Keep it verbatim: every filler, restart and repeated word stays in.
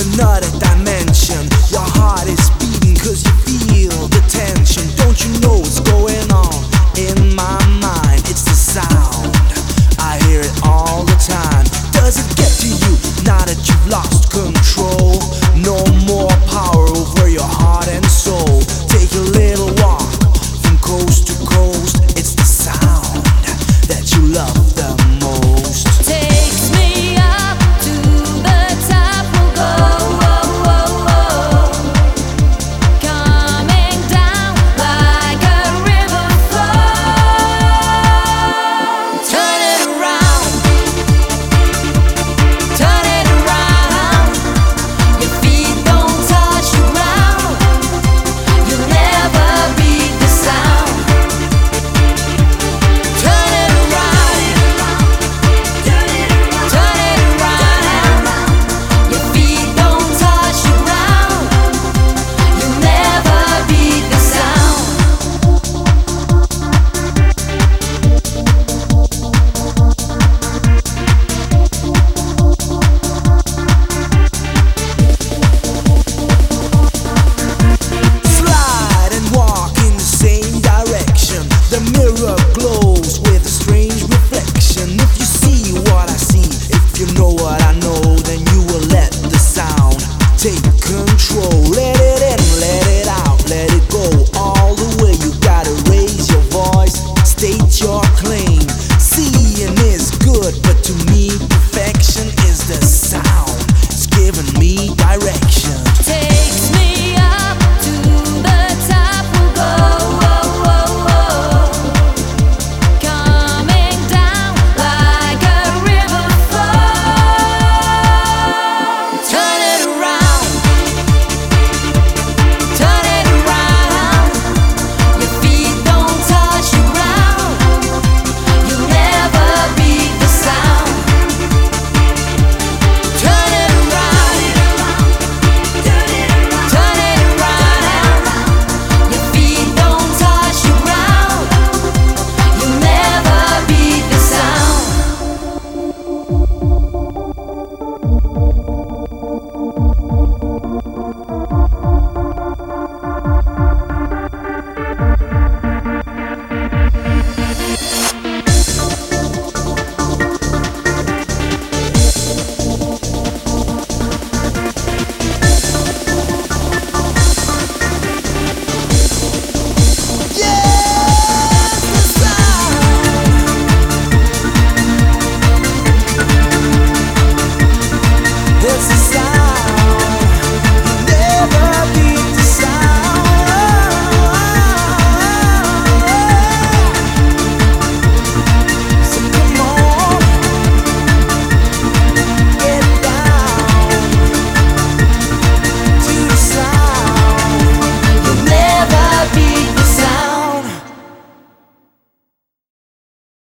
another dimension. Your heart is beating cause you feel the tension. Don't you know what's going on in my mind? It's the sound, I hear it all the time. Does it get to you now that you've lost control? No more